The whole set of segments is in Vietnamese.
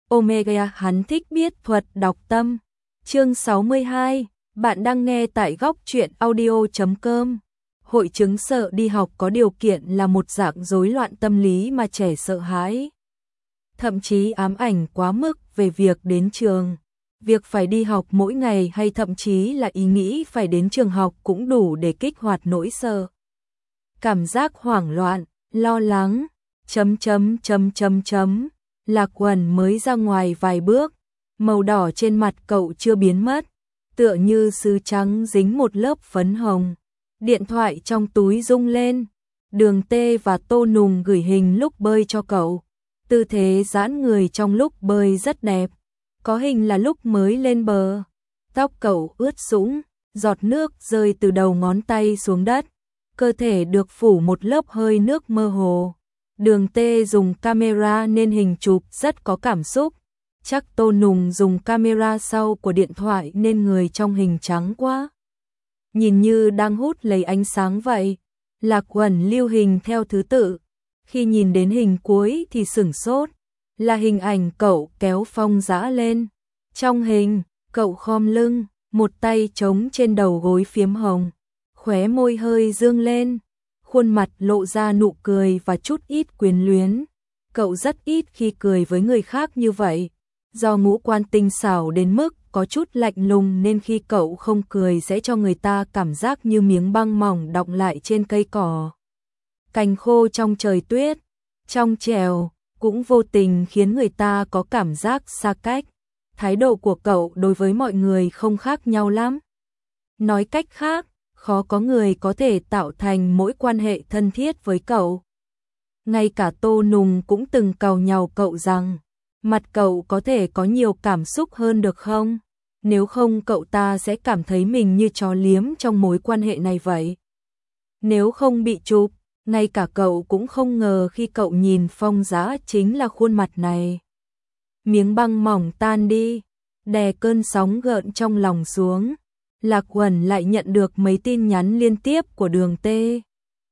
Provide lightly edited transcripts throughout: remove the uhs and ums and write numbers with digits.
Omega hắn thích biết thuật đọc tâm. Chương 62, bạn đang nghe tại góc truyện audio.com. Hội chứng sợ đi học có điều kiện là một dạng rối loạn tâm lý mà trẻ sợ hãi. Thậm chí ám ảnh quá mức về việc đến trường. Việc phải đi học mỗi ngày hay thậm chí là ý nghĩ phải đến trường học cũng đủ để kích hoạt nỗi sợ. Cảm giác hoảng loạn, lo lắng, Lạc Uẩn mới ra ngoài vài bước, màu đỏ trên mặt cậu chưa biến mất, tựa như sứ trắng dính một lớp phấn hồng. Điện thoại trong túi rung lên, Đường Tê và Tô Nùng gửi hình lúc bơi cho cậu. Tư thế giãn người trong lúc bơi rất đẹp, có hình là lúc mới lên bờ. Tóc cậu ướt sũng, giọt nước rơi từ đầu ngón tay xuống đất, cơ thể được phủ một lớp hơi nước mơ hồ. Đường Tê dùng camera nên hình chụp rất có cảm xúc. Chắc Tô Nùng dùng camera sau của điện thoại nên người trong hình trắng quá, nhìn như đang hút lấy ánh sáng vậy. Lạc Uẩn lưu hình theo thứ tự. Khi nhìn đến hình cuối thì sửng sốt, là hình ảnh cậu kéo Phong Dã lên. Trong hình, cậu khom lưng, một tay chống trên đầu gối phiếm hồng, khóe môi hơi dương lên, khuôn mặt lộ ra nụ cười và chút ít quyến luyến. Cậu rất ít khi cười với người khác như vậy, do ngũ quan tinh xảo đến mức có chút lạnh lùng nên khi cậu không cười sẽ cho người ta cảm giác như miếng băng mỏng đọng lại trên cây cỏ. Cành khô trong trời tuyết, trong trèo, cũng vô tình khiến người ta có cảm giác xa cách. Thái độ của cậu đối với mọi người không khác nhau lắm. Nói cách khác, khó có người có thể tạo thành mối quan hệ thân thiết với cậu. Ngay cả Tô Nùng cũng từng càu nhàu cậu rằng, mặt cậu có thể có nhiều cảm xúc hơn được không? Nếu không cậu ta sẽ cảm thấy mình như chó liếm trong mối quan hệ này vậy. Nếu không bị chụp, ngay cả cậu cũng không ngờ khi cậu nhìn Phong Dã chính là khuôn mặt này. Miếng băng mỏng tan đi, đè cơn sóng gợn trong lòng xuống. Lạc Uẩn lại nhận được mấy tin nhắn liên tiếp của Đường Tê.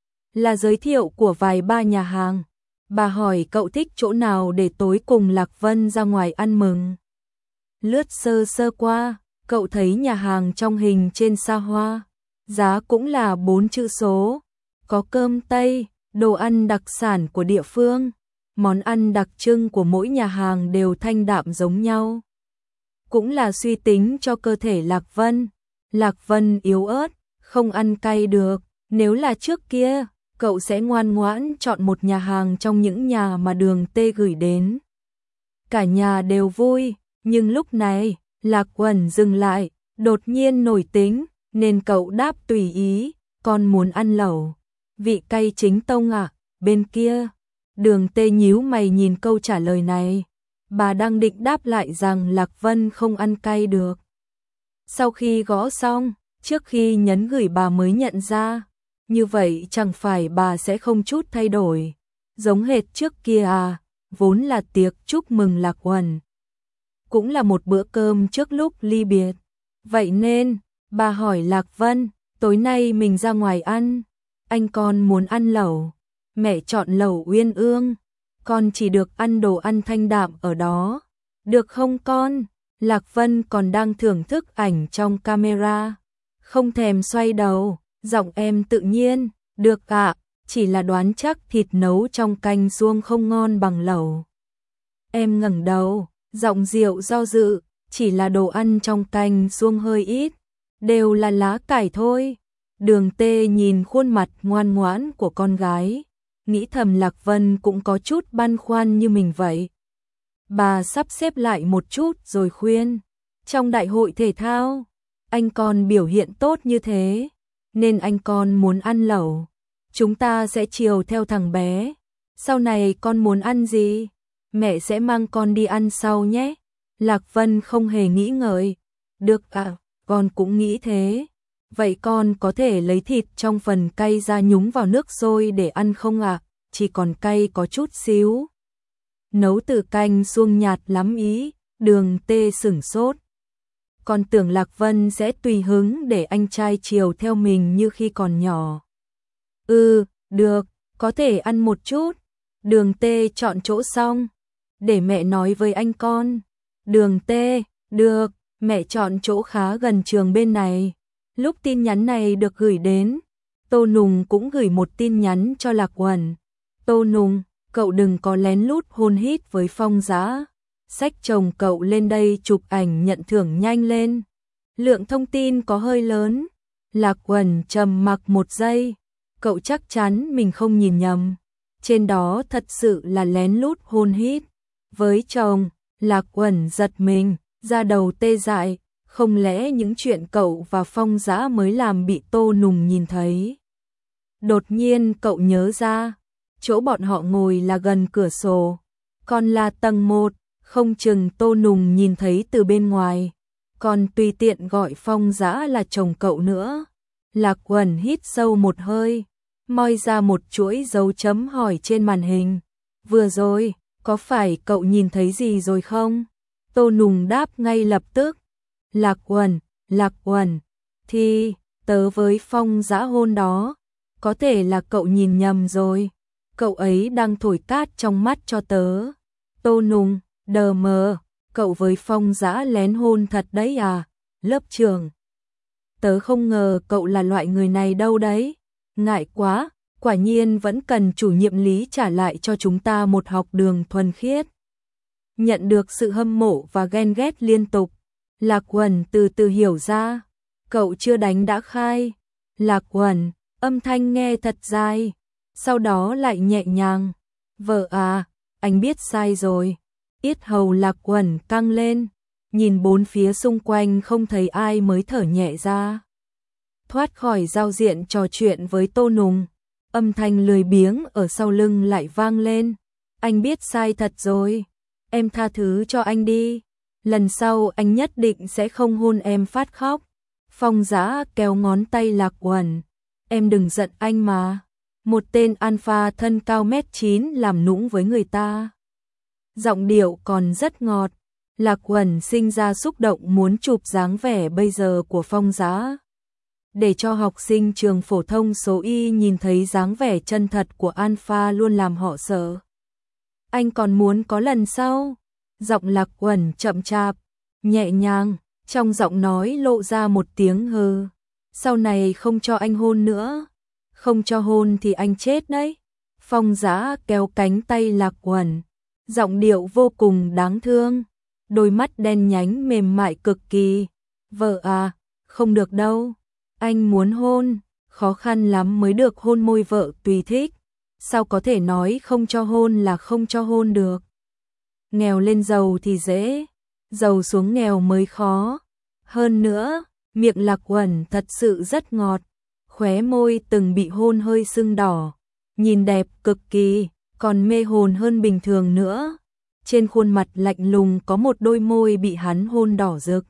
Là giới thiệu của vài ba nhà hàng. Bà hỏi cậu thích chỗ nào để tối cùng Lạc Vân ra ngoài ăn mừng. Lướt sơ sơ qua, cậu thấy nhà hàng trong hình trên xa hoa. Giá cũng là 4 chữ số. Có cơm Tây, đồ ăn đặc sản của địa phương. Món ăn đặc trưng của mỗi nhà hàng đều thanh đạm giống nhau. Cũng là suy tính cho cơ thể Lạc Vân. Lạc Vân yếu ớt, không ăn cay được. Nếu là trước kia, cậu sẽ ngoan ngoãn chọn một nhà hàng trong những nhà mà Đường Tê gửi đến. Cả nhà đều vui, nhưng lúc này, Lạc Uẩn dừng lại, đột nhiên nổi tính, nên cậu đáp tùy ý, con muốn ăn lẩu. Vị cay chính tông à, bên kia. Đường Tê nhíu mày nhìn câu trả lời này. Bà đang định đáp lại rằng Lạc Vân không ăn cay được. Sau khi gõ xong, trước khi nhấn gửi bà mới nhận ra. Như vậy chẳng phải bà sẽ không chút thay đổi. Giống hệt trước kia à, vốn là tiệc chúc mừng Lạc Uẩn. Cũng là một bữa cơm trước lúc ly biệt. Vậy nên, bà hỏi Lạc Vân, tối nay mình ra ngoài ăn. Anh con muốn ăn lẩu. Mẹ chọn lẩu Uyên Ương. Con chỉ được ăn đồ ăn thanh đạm ở đó. Được không con? Lạc Vân còn đang thưởng thức ảnh trong camera. Không thèm xoay đầu, giọng em tự nhiên. Được ạ, chỉ là đoán chắc thịt nấu trong canh suông không ngon bằng lẩu. Em ngẩng đầu, giọng dịu do dự, chỉ là đồ ăn trong canh suông hơi ít. Đều là lá cải thôi. Đường Tê nhìn khuôn mặt ngoan ngoãn của con gái, nghĩ thầm Lạc Vân cũng có chút băn khoăn như mình vậy. Bà sắp xếp lại một chút rồi khuyên, trong đại hội thể thao, anh con biểu hiện tốt như thế, nên anh con muốn ăn lẩu. Chúng ta sẽ chiều theo thằng bé. Sau này con muốn ăn gì? Mẹ sẽ mang con đi ăn sau nhé. Lạc Vân không hề nghĩ ngợi. Được ạ, con cũng nghĩ thế. Vậy con có thể lấy thịt trong phần cay ra nhúng vào nước sôi để ăn không ạ? Chỉ còn cay có chút xíu. Nấu từ canh suông nhạt lắm ý. Đường Tê sửng sốt. Con tưởng Lạc Vân sẽ tùy hứng để anh trai chiều theo mình như khi còn nhỏ. Được, có thể ăn một chút. Đường Tê chọn chỗ xong. để mẹ nói với anh con. Đường T, được, mẹ chọn chỗ khá gần trường bên này. Lúc tin nhắn này được gửi đến, Tô Nùng cũng gửi một tin nhắn cho Lạc Uẩn. Tô Nùng, cậu đừng có lén lút hôn hít với Phong Dã. Xách chồng cậu lên đây chụp ảnh nhận thưởng nhanh lên. Lượng thông tin có hơi lớn. Lạc Uẩn trầm mặc một giây. Cậu chắc chắn mình không nhìn nhầm. Trên đó thật sự là lén lút hôn hít. Với chồng, Lạc Uẩn giật mình, da đầu tê dại. Không lẽ những chuyện cậu và Phong Dã mới làm bị Tô Nùng nhìn thấy? Đột nhiên cậu nhớ ra, chỗ bọn họ ngồi là gần cửa sổ, còn là tầng 1, không chừng Tô Nùng nhìn thấy từ bên ngoài, còn tùy tiện gọi Phong Dã là chồng cậu nữa. Lạc Uẩn hít sâu một hơi, moi ra một chuỗi dấu chấm hỏi trên màn hình. Vừa rồi, có phải cậu nhìn thấy gì rồi không? Tô Nùng đáp ngay lập tức. Lạc Uẩn, thì tớ với Phong Dã hôn đó, có thể là cậu nhìn nhầm rồi. Cậu ấy đang thổi cát trong mắt cho tớ. Tô Nùng, đờ mờ, cậu với Phong Dã lén hôn thật đấy à? Lớp trưởng, tớ không ngờ cậu là loại người này đâu đấy. Ngại quá, quả nhiên vẫn cần chủ nhiệm Lý trả lại cho chúng ta một học đường thuần khiết. Nhận được sự hâm mộ và ghen ghét liên tục, Lạc Uẩn từ từ hiểu ra, cậu chưa đánh đã khai. Lạc Uẩn, âm thanh nghe thật dài, sau đó lại nhẹ nhàng. Vợ à, anh biết sai rồi. Yết hầu Lạc Uẩn căng lên, nhìn bốn phía xung quanh không thấy ai mới thở nhẹ ra. Thoát khỏi giao diện trò chuyện với Tô Nùng, âm thanh lười biếng ở sau lưng lại vang lên. Anh biết sai thật rồi, em tha thứ cho anh đi. Lần sau anh nhất định sẽ không hôn em phát khóc. Phong Dã kéo ngón tay Lạc Uẩn. Em đừng giận anh mà. Một tên alpha thân cao 1m9 làm nũng với người ta. Giọng điệu còn rất ngọt. Lạc Uẩn sinh ra xúc động muốn chụp dáng vẻ bây giờ của Phong Dã, để cho học sinh trường phổ thông số Y nhìn thấy dáng vẻ chân thật của alpha luôn làm họ sợ. Anh còn muốn có lần sau. Giọng Lạc Uẩn chậm chạp, nhẹ nhàng, trong giọng nói lộ ra một tiếng hừ. Sau này không cho anh hôn nữa. Không cho hôn thì anh chết đấy. Phong Dã kéo cánh tay Lạc Uẩn, giọng điệu vô cùng đáng thương, đôi mắt đen nhánh mềm mại cực kỳ. Vợ à, không được đâu. Anh muốn hôn, khó khăn lắm mới được hôn môi vợ tùy thích. Sao có thể nói không cho hôn là không cho hôn được? Nghèo lên giàu thì dễ, giàu xuống nghèo mới khó. Hơn nữa, miệng Lạc Uẩn thật sự rất ngọt, khóe môi từng bị hôn hơi sưng đỏ, nhìn đẹp cực kỳ, còn mê hồn hơn bình thường nữa. Trên khuôn mặt lạnh lùng có một đôi môi bị hắn hôn đỏ rực.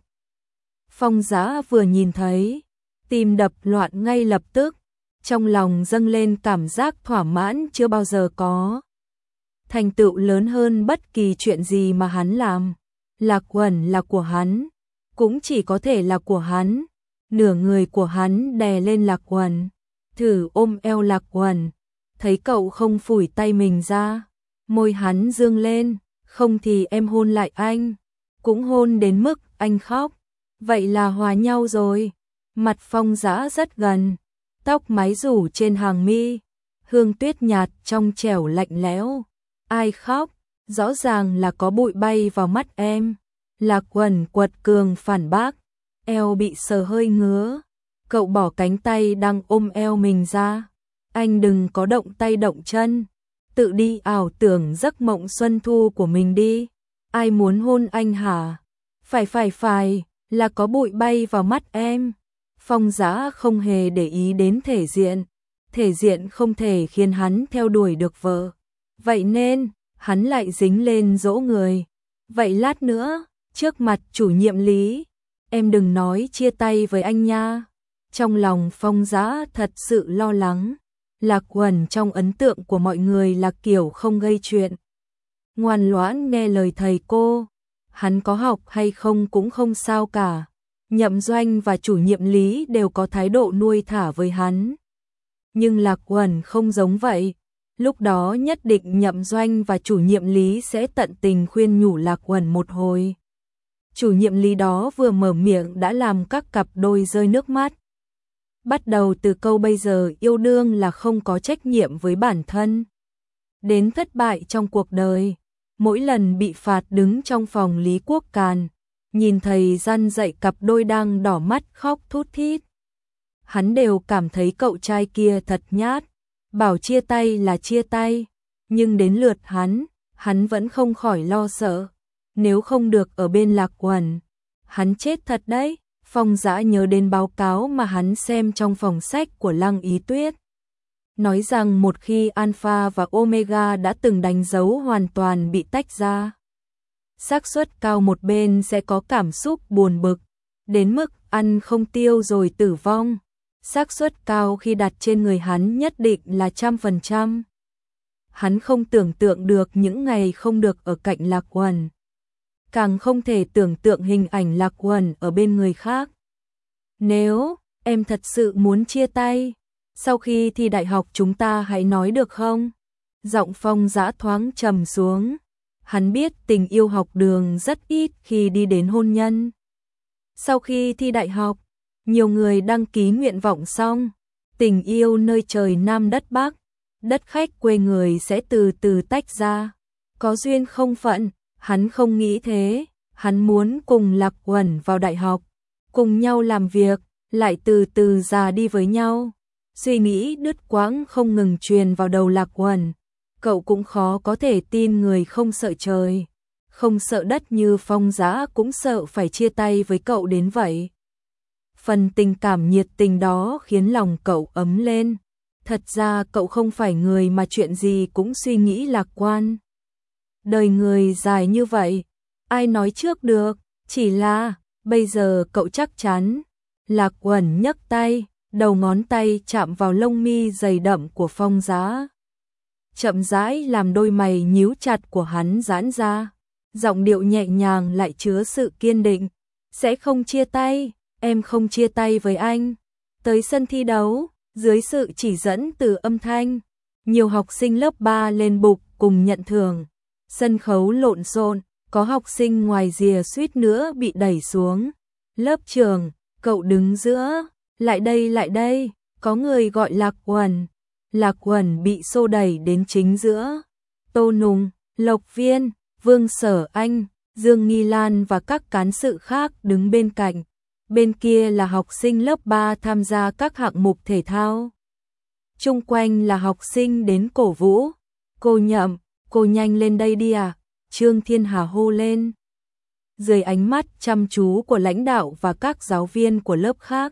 Phong Dã vừa nhìn thấy, tim đập loạn ngay lập tức, trong lòng dâng lên cảm giác thỏa mãn chưa bao giờ có. Thành tựu lớn hơn bất kỳ chuyện gì mà hắn làm. Lạc Uẩn là của hắn, cũng chỉ có thể là của hắn. Nửa người của hắn đè lên Lạc Uẩn, thử ôm eo Lạc Uẩn, thấy cậu không phủi tay mình ra. Môi hắn dương lên, không thì em hôn lại anh, cũng hôn đến mức anh khóc. Vậy là hòa nhau rồi. Mặt Phong Dã rất gần, tóc mái rủ trên hàng mi, hương tuyết nhạt trong trẻo lạnh lẽo. Ai khóc? Rõ ràng là có bụi bay vào mắt em. Lạc Uẩn quật cường phản bác, eo bị sờ hơi ngứa. Cậu bỏ cánh tay đang ôm eo mình ra. Anh đừng có động tay động chân, tự đi ảo tưởng giấc mộng xuân thu của mình đi. Ai muốn hôn anh hả? Phải, là có bụi bay vào mắt em. Phong Dã không hề để ý đến thể diện không thể khiến hắn theo đuổi được vợ. Vậy nên, hắn lại dính lên dỗ người. Vậy lát nữa, trước mặt chủ nhiệm Lý, em đừng nói chia tay với anh nha. Trong lòng Phong Dã thật sự lo lắng. Lạc Uẩn trong ấn tượng của mọi người là kiểu không gây chuyện, ngoan ngoãn nghe lời thầy cô. Hắn có học hay không cũng không sao cả. Nhậm Doanh và chủ nhiệm Lý đều có thái độ nuôi thả với hắn. Nhưng Lạc Uẩn không giống vậy. Lúc đó nhất định Nhậm Doanh và chủ nhiệm Lý sẽ tận tình khuyên nhủ Lạc Uẩn một hồi. Chủ nhiệm Lý đó vừa mở miệng đã làm các cặp đôi rơi nước mắt. Bắt đầu từ câu bây giờ yêu đương là không có trách nhiệm với bản thân. Đến thất bại trong cuộc đời, mỗi lần bị phạt đứng trong phòng Lý Quốc Càn, nhìn thầy răn dạy cặp đôi đang đỏ mắt khóc thút thít. Hắn đều cảm thấy cậu trai kia thật nhát, bảo chia tay là chia tay, nhưng đến lượt hắn vẫn không khỏi lo sợ. Nếu không được ở bên Lạc Uẩn, hắn chết thật đấy. Phong Dã nhớ đến báo cáo mà hắn xem trong phòng sách của Lăng Ý Tuyết. Nói rằng một khi Alpha và Omega đã từng đánh dấu hoàn toàn bị tách ra, xác suất cao một bên sẽ có cảm xúc buồn bực, đến mức ăn không tiêu rồi tử vong. Xác suất cao khi đặt trên người hắn nhất định là 100%. Hắn không tưởng tượng được những ngày không được ở cạnh Lạc Uẩn, càng không thể tưởng tượng hình ảnh Lạc Uẩn ở bên người khác. Nếu em thật sự muốn chia tay, sau khi thi đại học chúng ta hãy nói được không? Giọng Phong Dã thoáng trầm xuống. Hắn biết tình yêu học đường rất ít khi đi đến hôn nhân. Sau khi thi đại học, nhiều người đăng ký nguyện vọng xong, tình yêu nơi trời Nam đất Bắc, đất khách quê người sẽ từ từ tách ra. Có duyên không phận, hắn không nghĩ thế, hắn muốn cùng Lạc Uẩn vào đại học, cùng nhau làm việc, lại từ từ già đi với nhau. Suy nghĩ đứt quãng không ngừng truyền vào đầu Lạc Uẩn. Cậu cũng khó có thể tin người không sợ trời, không sợ đất như Phong Dã cũng sợ phải chia tay với cậu đến vậy. Phần tình cảm nhiệt tình đó khiến lòng cậu ấm lên. Thật ra cậu không phải người mà chuyện gì cũng suy nghĩ lạc quan. Đời người dài như vậy, ai nói trước được, chỉ là bây giờ cậu chắc chắn. Lạc Uẩn nhấc tay, đầu ngón tay chạm vào lông mi dày đậm của Phong Dã. Chậm rãi làm đôi mày nhíu chặt của hắn giãn ra. Giọng điệu nhẹ nhàng lại chứa sự kiên định. Sẽ không chia tay, em không chia tay với anh. Tới sân thi đấu, dưới sự chỉ dẫn từ âm thanh, nhiều học sinh lớp 3 lên bục cùng nhận thưởng. Sân khấu lộn xộn, có học sinh ngoài rìa suýt nữa bị đẩy xuống. Lớp trưởng, cậu đứng giữa, lại đây, có người gọi Lạc Uẩn. Lạc Uẩn bị xô đẩy đến chính giữa. Tô Nùng, Lộc Viên, Vương Sở Anh, Dương Nghi Lan và các cán sự khác đứng bên cạnh. Bên kia là học sinh lớp 3 tham gia các hạng mục thể thao. Chung quanh là học sinh đến cổ vũ. Cô Nhậm, cô nhanh lên đây đi à? Trương Thiên Hà hô lên. Dưới ánh mắt chăm chú của lãnh đạo và các giáo viên của lớp khác,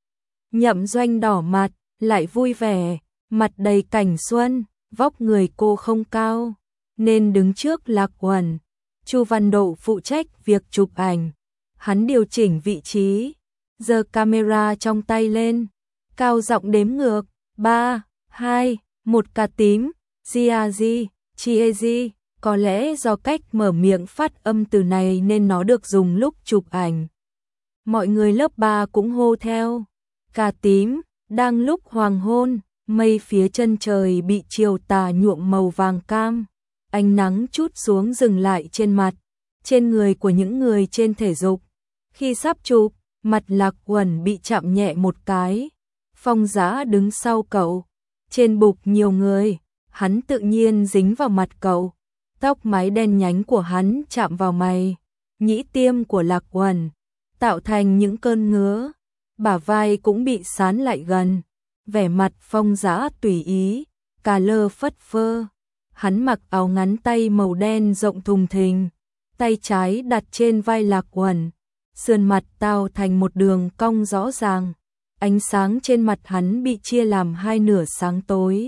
Nhậm Doanh đỏ mặt, lại vui vẻ, mặt đầy cảnh xuân. Vóc người cô không cao, nên đứng trước Lạc Uẩn. Chu Văn Độ phụ trách việc chụp ảnh. Hắn điều chỉnh vị trí, giơ camera trong tay lên, cao giọng đếm ngược, 3, 2, 1 cà tím, Giazi, Chiezi. Có lẽ do cách mở miệng phát âm từ này nên nó được dùng lúc chụp ảnh. Mọi người lớp 3 cũng hô theo. Cà tím, đang lúc hoàng hôn, mây phía chân trời bị chiều tà nhuộm màu vàng cam. Ánh nắng trút xuống dừng lại trên mặt, trên người của những người trên thể dục. Khi sắp chụp, mặt Lạc Uẩn bị chạm nhẹ một cái. Phong Dã đứng sau cậu. Trên bục nhiều người, hắn tự nhiên dính vào mặt cậu. Tóc mái đen nhánh của hắn chạm vào mày, nhĩ tiêm của Lạc Uẩn, tạo thành những cơn ngứa. Bả vai cũng bị sán lại gần. Vẻ mặt Phong Dã tùy ý, cà lơ phất phơ. Hắn mặc áo ngắn tay màu đen rộng thùng thình, tay trái đặt trên vai Lạc Uẩn, sườn mặt tạo thành một đường cong rõ ràng. Ánh sáng trên mặt hắn bị chia làm hai nửa sáng tối.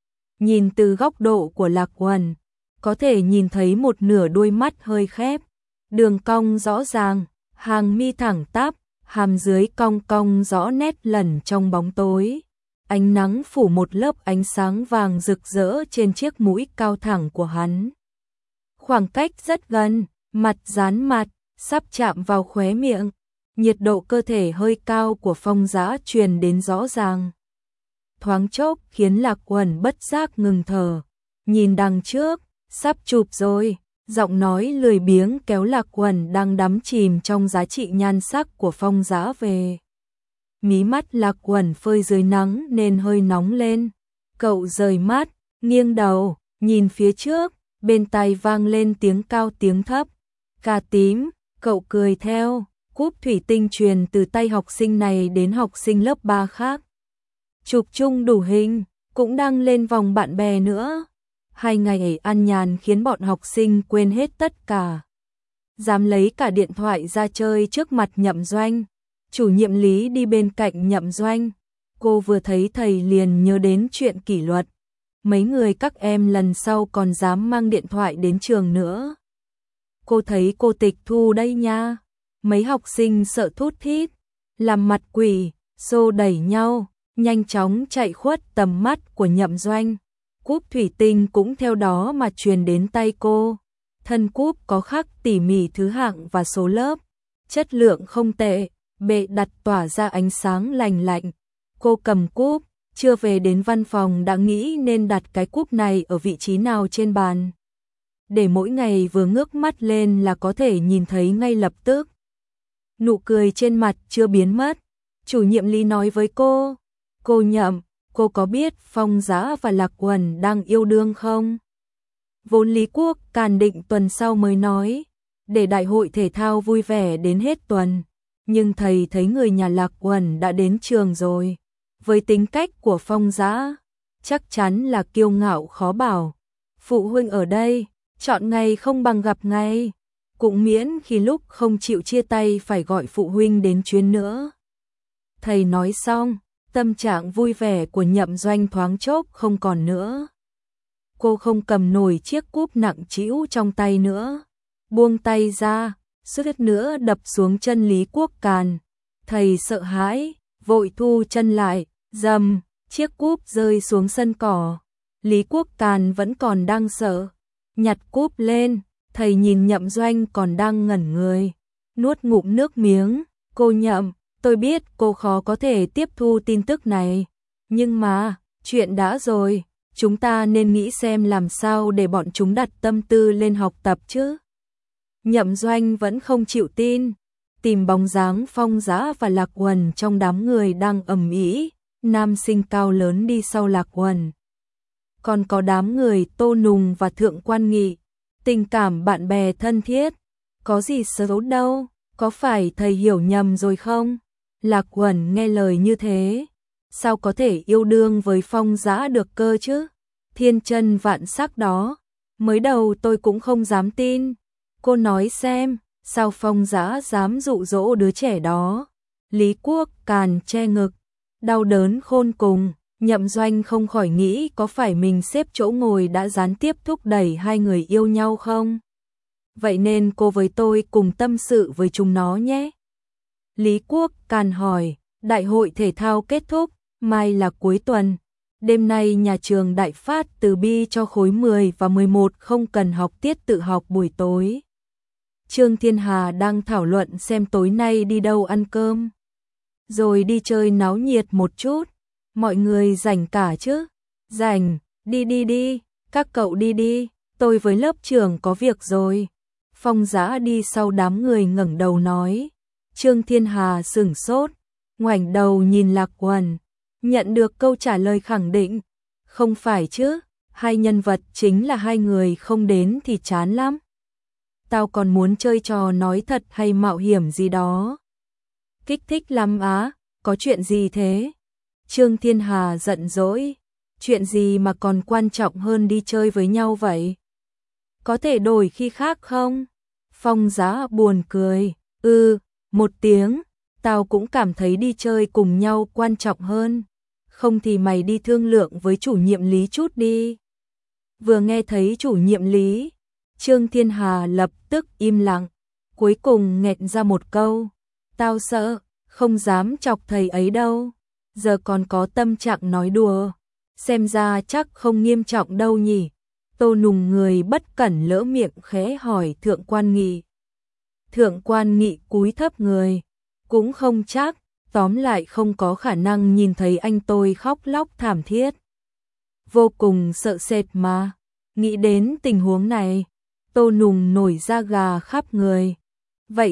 Nhìn từ góc độ của Lạc Uẩn, có thể nhìn thấy một nửa đôi mắt hơi khép, đường cong rõ ràng, hàng mi thẳng tắp, hàm dưới cong cong rõ nét lẩn trong bóng tối. Ánh nắng phủ một lớp ánh sáng vàng rực rỡ trên chiếc mũi cao thẳng của hắn. Khoảng cách rất gần, mặt dán mặt, sắp chạm vào khóe miệng. Nhiệt độ cơ thể hơi cao của Phong Dã truyền đến rõ ràng. thoáng chốc khiến Lạc Uẩn bất giác ngừng thở. Nhìn đằng trước, sắp chụp rồi, giọng nói lười biếng kéo Lạc Uẩn đang đắm chìm trong giá trị nhan sắc của Phong Dã về. Mí mắt Lạc Uẩn phơi dưới nắng nên hơi nóng lên. Cậu rời mắt, nghiêng đầu, nhìn phía trước, bên tai vang lên tiếng cao tiếng thấp. Cà tím, cậu cười theo, cúp thủy tinh truyền từ tay học sinh này đến học sinh lớp 3 khác. Chụp chung đủ hình, cũng đăng lên vòng bạn bè nữa. 2 ngày ấy ăn nhàn khiến bọn học sinh quên hết tất cả. Dám lấy cả điện thoại ra chơi trước mặt Nhậm Doanh. Chủ nhiệm Lý đi bên cạnh Nhậm Doanh. Cô vừa thấy thầy liền nhớ đến chuyện kỷ luật. Mấy người các em lần sau còn dám mang điện thoại đến trường nữa. Cô thấy cô tịch thu đây nha. Mấy học sinh sợ thút thít, làm mặt quỷ, xô đẩy nhau, nhanh chóng chạy khuất tầm mắt của Nhậm Doanh. Cúp thủy tinh cũng theo đó mà truyền đến tay cô. Thân cúp có khắc tỉ mỉ thứ hạng và số lớp, chất lượng không tệ, bệ đặt tỏa ra ánh sáng lành lạnh. Cô cầm cúp, chưa về đến văn phòng đã nghĩ nên đặt cái cúp này ở vị trí nào trên bàn, để mỗi ngày vừa ngước mắt lên là có thể nhìn thấy ngay lập tức. Nụ cười trên mặt chưa biến mất. Chủ nhiệm Lý nói với cô Nhậm, cô có biết Phong Dã và Lạc Uẩn đang yêu đương không? Vốn Lý Quốc Càn định tuần sau mới nói, để đại hội thể thao vui vẻ đến hết tuần. Nhưng thầy thấy người nhà Lạc Uẩn đã đến trường rồi. Với tính cách của Phong Dã, chắc chắn là kiêu ngạo khó bảo. Phụ huynh ở đây, chọn ngày không bằng gặp ngày. Cũng miễn khi lúc không chịu chia tay phải gọi phụ huynh đến chuyến nữa. Thầy nói xong, tâm trạng vui vẻ của Nhậm Doanh thoáng chốc không còn nữa. Cô không cầm nổi chiếc cúp nặng trĩu trong tay nữa. Buông tay ra, suýt nữa đập xuống chân Lý Quốc Càn. Thầy sợ hãi, vội thu chân lại, rầm, chiếc cúp rơi xuống sân cỏ. Lý Quốc Càn vẫn còn đang sợ, nhặt cúp lên, thầy nhìn Nhậm Doanh còn đang ngẩn người, nuốt ngụm nước miếng. Cô Nhậm, tôi biết cô khó có thể tiếp thu tin tức này, nhưng mà, chuyện đã rồi, chúng ta nên nghĩ xem làm sao để bọn chúng đặt tâm tư lên học tập chứ. Nhậm Doanh vẫn không chịu tin, tìm bóng dáng Phong Dã và Lạc Uẩn trong đám người đang ầm ĩ, nam sinh cao lớn đi sau Lạc Uẩn. Còn có đám người Tô Nùng và Thượng Quan Nghị, tình cảm bạn bè thân thiết, có gì xấu đâu, có phải thầy hiểu nhầm rồi không? Lạc Uẩn nghe lời như thế, sao có thể yêu đương với Phong Dã được cơ chứ? Thiên chân vạn sắc đó, mới đầu tôi cũng không dám tin. Cô nói xem, sao Phong Dã dám dụ dỗ đứa trẻ đó? Lý Quốc Càn che ngực, đau đớn khôn cùng. Nhậm Doanh không khỏi nghĩ có phải mình xếp chỗ ngồi đã gián tiếp thúc đẩy hai người yêu nhau không? Vậy nên cô với tôi cùng tâm sự với chúng nó nhé. Lý Quốc Càn hỏi, đại hội thể thao kết thúc, mai là cuối tuần. Đêm nay nhà trường đại phát từ bi cho khối 10 và 11 không cần học tiết tự học buổi tối. Trương Thiên Hà đang thảo luận xem tối nay đi đâu ăn cơm, rồi đi chơi náo nhiệt một chút. Mọi người rảnh cả chứ? Rảnh, đi, các cậu đi, tôi với lớp trưởng có việc rồi. Phong Dã đi sau đám người ngẩng đầu nói. Trương Thiên Hà sửng sốt, ngoảnh đầu nhìn Lạc Uẩn, nhận được câu trả lời khẳng định. Không phải chứ, hai nhân vật chính là hai người không đến thì chán lắm. Tao còn muốn chơi trò nói thật hay mạo hiểm gì đó. Kích thích lắm á, có chuyện gì thế? Trương Thiên Hà giận dỗi, chuyện gì mà còn quan trọng hơn đi chơi với nhau vậy? Có thể đổi khi khác không? Phong Dã buồn cười, một tiếng, tao cũng cảm thấy đi chơi cùng nhau quan trọng hơn. Không thì mày đi thương lượng với chủ nhiệm Lý chút đi. Vừa nghe thấy chủ nhiệm Lý, Trương Thiên Hà lập tức im lặng, cuối cùng nghẹn ra một câu. Tao sợ, không dám chọc thầy ấy đâu. Giờ còn có tâm trạng nói đùa, xem ra chắc không nghiêm trọng đâu nhỉ. Tô Nùng người bất cẩn lỡ miệng khẽ hỏi Thượng Quan Nghị. Thượng Quan Nghị cúi thấp người, cũng không chắc, tóm lại không có khả năng nhìn thấy anh tôi khóc lóc thảm thiết. Vô cùng sợ sệt mà, nghĩ đến tình huống này, Tô Nùng nổi da gà khắp người. Vậy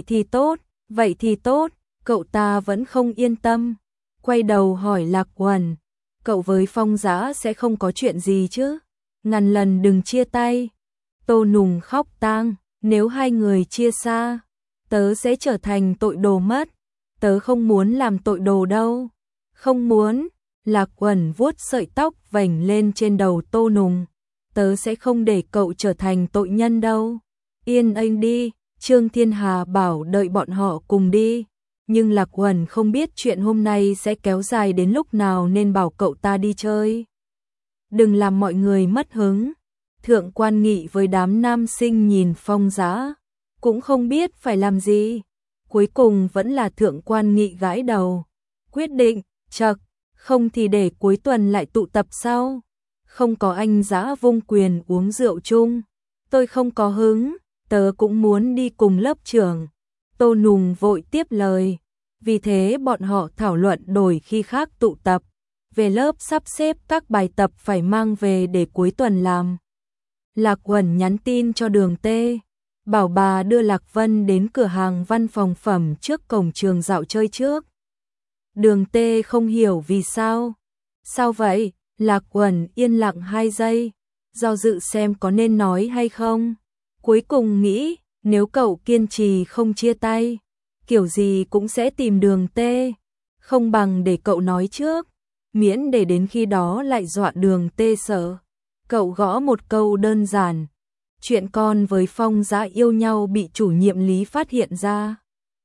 thì tốt, cậu ta vẫn không yên tâm, quay đầu hỏi Lạc Uẩn, cậu với Phong Dã sẽ không có chuyện gì chứ? Ngàn lần đừng chia tay. Tô Nùng khóc tang, nếu hai người chia xa, tớ sẽ trở thành tội đồ mất. Tớ không muốn làm tội đồ đâu. Không muốn. Lạc Uẩn vuốt sợi tóc vành lên trên đầu Tô Nùng. Tớ sẽ không để cậu trở thành tội nhân đâu. Yên anh đi. Trương Thiên Hà bảo đợi bọn họ cùng đi. Nhưng Lạc Uẩn không biết chuyện hôm nay sẽ kéo dài đến lúc nào nên bảo cậu ta đi chơi. Đừng làm mọi người mất hứng. Thượng Quan Nghị với đám nam sinh nhìn Phong Dã, cũng không biết phải làm gì. Cuối cùng vẫn là Thượng Quan Nghị gãi đầu. Quyết định, chậc, không thì để cuối tuần lại tụ tập sau. Không có anh Dã vung quyền uống rượu chung. Tôi không có hứng, tớ cũng muốn đi cùng lớp trưởng. Tô Nùng vội tiếp lời. Vì thế bọn họ thảo luận đổi khi khác tụ tập. Về lớp sắp xếp các bài tập phải mang về để cuối tuần làm. Lạc Uẩn nhắn tin cho Đường Tê, bảo bà đưa Lạc Vân đến cửa hàng văn phòng phẩm trước cổng trường dạo chơi trước. Đường Tê không hiểu vì sao. Sao vậy? Lạc Uẩn yên lặng 2 giây, do dự xem có nên nói hay không. Cuối cùng nghĩ, nếu cậu kiên trì không chia tay, kiểu gì cũng sẽ tìm Đường Tê. Không bằng để cậu nói trước, miễn để đến khi đó lại dọa Đường Tê sợ. Cậu gõ một câu đơn giản. Chuyện con với Phong Dã yêu nhau bị chủ nhiệm Lý phát hiện ra.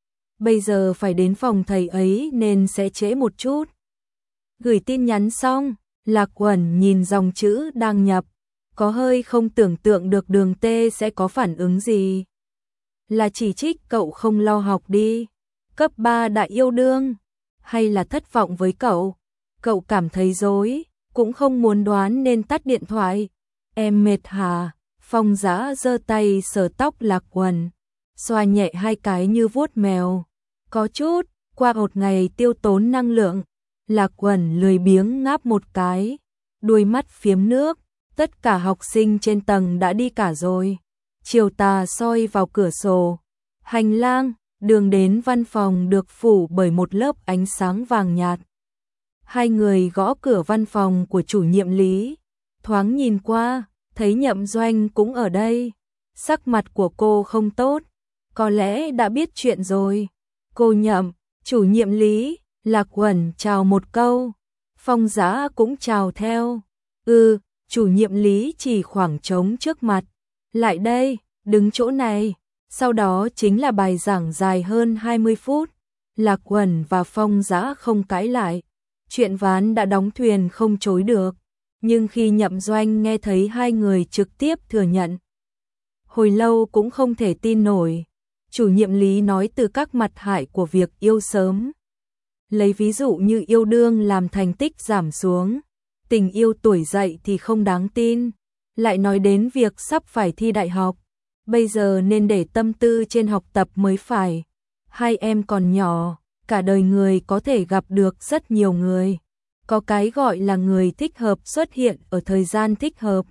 Bây giờ phải đến phòng thầy ấy nên sẽ trễ một chút. Gửi tin nhắn xong, Lạc Uẩn nhìn dòng chữ đang nhập, có hơi không tưởng tượng được Đường Tê sẽ có phản ứng gì. Là chỉ trích cậu không lo học đi, cấp 3 đã yêu đương, hay là thất vọng với cậu? Cậu cảm thấy rối, cũng không muốn đoán nên tắt điện thoại. Em mệt hả? Phong Dã giơ tay sờ tóc Lạc Uẩn, xoa nhẹ 2 cái như vuốt mèo. Có chút, qua một ngày tiêu tốn năng lượng, Lạc Uẩn lười biếng ngáp một cái, đuôi mắt phiếm nước. Tất cả học sinh trên tầng đã đi cả rồi. Chiều tà soi vào cửa sổ. Hành lang, đường đến văn phòng được phủ bởi một lớp ánh sáng vàng nhạt. Hai người gõ cửa văn phòng của chủ nhiệm Lý, thoáng nhìn qua, thấy Nhậm Doanh cũng ở đây. Sắc mặt của cô không tốt, có lẽ đã biết chuyện rồi. Cô Nhậm, chủ nhiệm Lý. Lạc Uẩn chào một câu, Phong Dã cũng chào theo. Chủ nhiệm Lý chỉ khoảng trống trước mặt. Lại đây, đứng chỗ này. Sau đó chính là bài giảng dài hơn 20 phút. Lạc Uẩn và Phong Dã không cãi lại. Chuyện ván đã đóng thuyền không chối được. Nhưng khi Nhậm Doanh nghe thấy hai người trực tiếp thừa nhận, hồi lâu cũng không thể tin nổi. Chủ nhiệm Lý nói từ các mặt hại của việc yêu sớm. Lấy ví dụ như yêu đương làm thành tích giảm xuống, tình yêu tuổi dậy thì không đáng tin, lại nói đến việc sắp phải thi đại học, bây giờ nên để tâm tư trên học tập mới phải. Hai em còn nhỏ, cả đời người có thể gặp được rất nhiều người. Có cái gọi là người thích hợp xuất hiện ở thời gian thích hợp.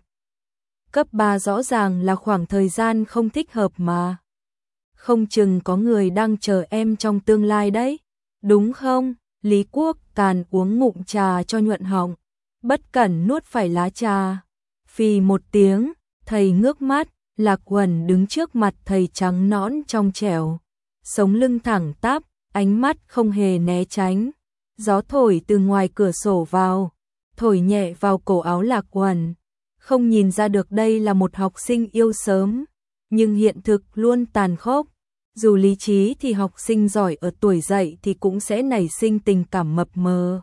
Cấp 3 rõ ràng là khoảng thời gian không thích hợp mà. Không chừng có người đang chờ em trong tương lai đấy. Đúng không? Lý Quốc Càn uống ngụm trà cho nhuận họng, bất cẩn nuốt phải lá trà. Phì một tiếng, thầy ngước mắt, Lạc Uẩn đứng trước mặt thầy trắng nõn trong trẻo, sống lưng thẳng tắp, ánh mắt không hề né tránh. Gió thổi từ ngoài cửa sổ vào, thổi nhẹ vào cổ áo Lạc Uẩn. Không nhìn ra được đây là một học sinh yêu sớm, nhưng hiện thực luôn tàn khốc. Dù lý trí thì học sinh giỏi ở tuổi dậy thì cũng sẽ nảy sinh tình cảm mập mờ.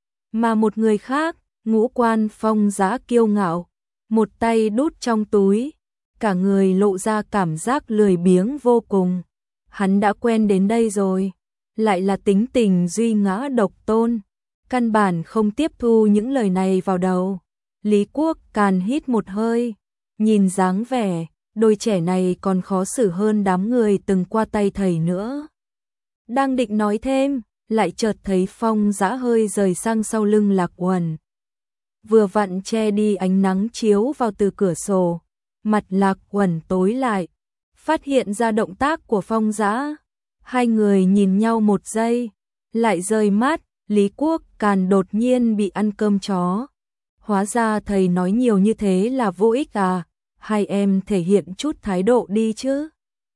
Mà một người khác, ngũ quan Phong Dã kiêu ngạo, một tay đút trong túi, cả người lộ ra cảm giác lười biếng vô cùng. Hắn đã quen đến đây rồi, lại là tính tình duy ngã độc tôn, căn bản không tiếp thu những lời này vào đầu. Lý Quốc Càn hít một hơi, nhìn dáng vẻ đôi trẻ này còn khó xử hơn đám người từng qua tay thầy nữa. Đang định nói thêm, lại chợt thấy Phong Dã hơi rời sang sau lưng Lạc Uẩn. Vừa vặn che đi ánh nắng chiếu vào từ cửa sổ, mặt Lạc Uẩn tối lại, phát hiện ra động tác của Phong Dã. Hai người nhìn nhau một giây, lại rời mắt. Lý Quốc Càn đột nhiên bị ăn cơm chó. Hóa ra thầy nói nhiều như thế là vô ích à, hai em thể hiện chút thái độ đi chứ.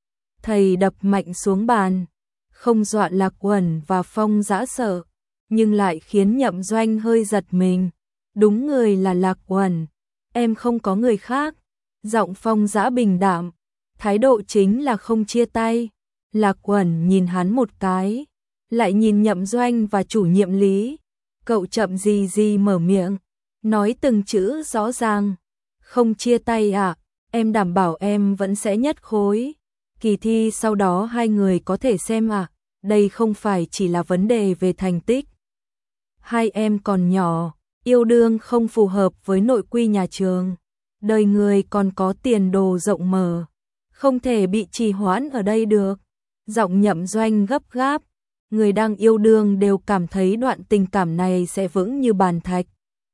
Thầy đập mạnh xuống bàn, không dọa Lạc Uẩn và Phong Dã sợ, nhưng lại khiến Nhậm Doanh hơi giật mình. Đúng người là Lạc Uẩn, em không có người khác. Giọng Phong Dã bình đạm, thái độ chính là không chia tay. Lạc Uẩn nhìn hắn một cái, lại nhìn Nhậm Doanh và chủ nhiệm Lý. Cậu chậm gì gì mở miệng, nói từng chữ rõ ràng. Không chia tay à, em đảm bảo em vẫn sẽ nhất khối. Kỳ thi sau đó hai người có thể xem à, đây không phải chỉ là vấn đề về thành tích. Hai em còn nhỏ, yêu đương không phù hợp với nội quy nhà trường. Đời người còn có tiền đồ rộng mở, không thể bị trì hoãn ở đây được. Giọng Nhậm Doanh gấp gáp, người đang yêu đương đều cảm thấy đoạn tình cảm này sẽ vững như bàn thạch,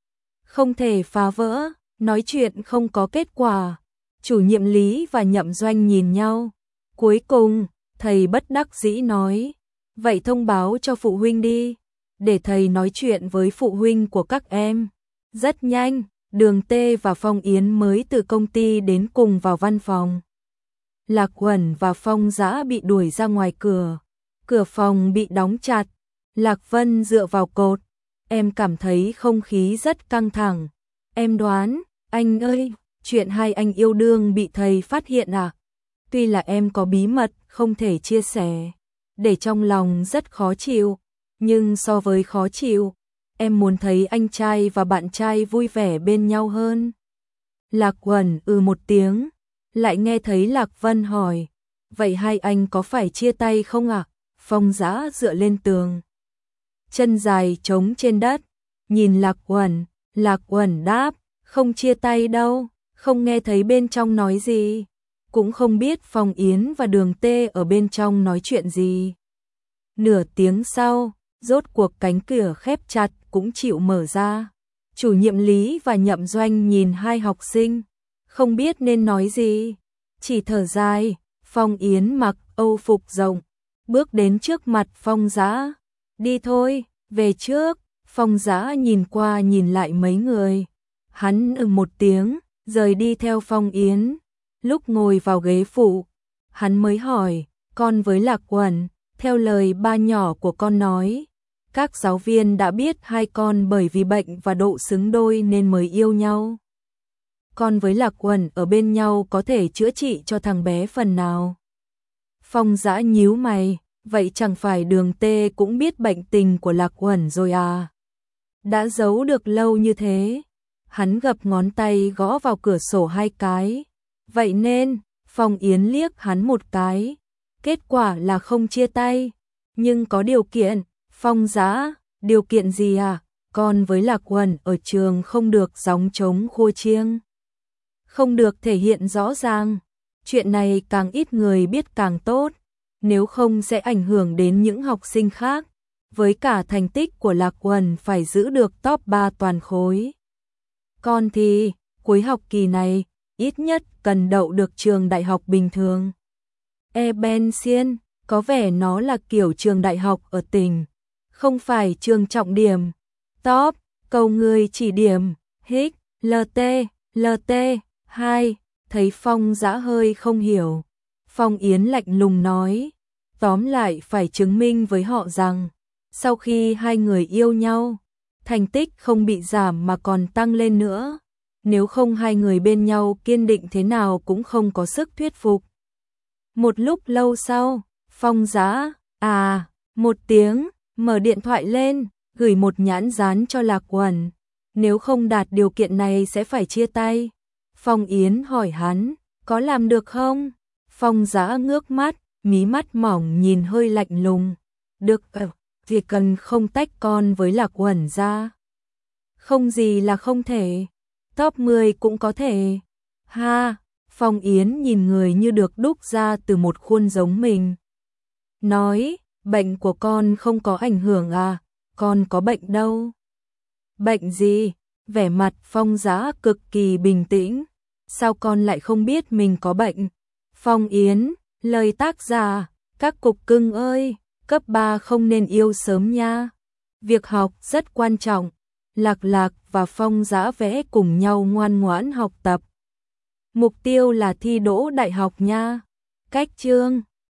không thể phá vỡ. Nói chuyện không có kết quả, chủ nhiệm Lý và Nhậm Doanh nhìn nhau. Cuối cùng, thầy bất đắc dĩ nói, vậy thông báo cho phụ huynh đi, để thầy nói chuyện với phụ huynh của các em. Rất nhanh, Đường Tê và Phong Yến mới từ công ty đến cùng vào văn phòng. Lạc Uẩn và Phong Dã bị đuổi ra ngoài cửa, cửa phòng bị đóng chặt. Lạc Vân dựa vào cột, em cảm thấy không khí rất căng thẳng. Em đoán, anh ơi, chuyện hai anh yêu đương bị thầy phát hiện à? Tuy là em có bí mật không thể chia sẻ, để trong lòng rất khó chịu, nhưng so với khó chịu, em muốn thấy anh trai và bạn trai vui vẻ bên nhau hơn. Lạc Uẩn một tiếng, lại nghe thấy Lạc Vân hỏi, vậy hai anh có phải chia tay không ạ? Phong Dã dựa lên tường, chân dài trống trên đất, nhìn Lạc Uẩn đáp, không chia tay đâu, không nghe thấy bên trong nói gì, cũng không biết Phong Yến và Đường Tê ở bên trong nói chuyện gì. Nửa tiếng sau, rốt cuộc cánh cửa khép chặt cũng chịu mở ra. Chủ nhiệm Lý và Nhậm Doanh nhìn hai học sinh, không biết nên nói gì, chỉ thở dài. Phong Yến mặc âu phục rộng, bước đến trước mặt Phong Dã, đi thôi, về trước. Phong Dã nhìn qua nhìn lại mấy người, hắn một tiếng, rời đi theo Phong Yến. Lúc ngồi vào ghế phụ, hắn mới hỏi, con với Lạc Uẩn, theo lời ba nhỏ của con nói, các giáo viên đã biết hai con bởi vì bệnh và độ xứng đôi nên mới yêu nhau. Con với Lạc Uẩn ở bên nhau có thể chữa trị cho thằng bé phần nào? Phong Dã nhíu mày, vậy chẳng phải Đường Tê cũng biết bệnh tình của Lạc Uẩn rồi à? Đã giấu được lâu như thế. Hắn gập ngón tay gõ vào cửa sổ hai cái. Vậy nên, Phong Yến liếc hắn một cái. Kết quả là không chia tay, nhưng có điều kiện. Phong Dã, điều kiện gì à? Con với Lạc Uẩn ở trường không được gióng trống khua chiêng, không được thể hiện rõ ràng. Chuyện này càng ít người biết càng tốt, nếu không sẽ ảnh hưởng đến những học sinh khác. Với cả thành tích của Lạc Uẩn phải giữ được top 3 toàn khối. Con thì, cuối học kỳ này, ít nhất cần đậu được trường đại học bình thường. Ben Xiên, có vẻ nó là kiểu trường đại học ở tỉnh, không phải trường trọng điểm. Top, cầu người chỉ điểm, hích, LT, 2, thấy Phong Dã hơi không hiểu. Phong Yến lạnh lùng nói, tóm lại phải chứng minh với họ rằng, sau khi hai người yêu nhau, thành tích không bị giảm mà còn tăng lên nữa. Nếu không hai người bên nhau kiên định thế nào cũng không có sức thuyết phục. Một lúc lâu sau, Phong Dã, một tiếng, mở điện thoại lên, gửi một nhãn dán cho Lạc Uẩn. Nếu không đạt điều kiện này sẽ phải chia tay. Phong Yến hỏi hắn, có làm được không? Phong Dã ngước mắt, mí mắt mỏng nhìn hơi lạnh lùng. Được, chỉ cần không tách con với Lạc Uẩn ra. Không gì là không thể. Top 10 cũng có thể. Ha, Phong Yến nhìn người như được đúc ra từ một khuôn giống mình. Nói, Bệnh của con không có ảnh hưởng à, con có bệnh đâu. Bệnh gì? Vẻ mặt Phong Dã cực kỳ bình tĩnh. Sao con lại không biết mình có bệnh? Phong Yến, lời tác giả, các cục cưng ơi, cấp 3 không nên yêu sớm nha. Việc học rất quan trọng. Lạc Lạc và Phong Dã vẽ cùng nhau ngoan ngoãn học tập. Mục tiêu là thi đỗ đại học nha. Cách chương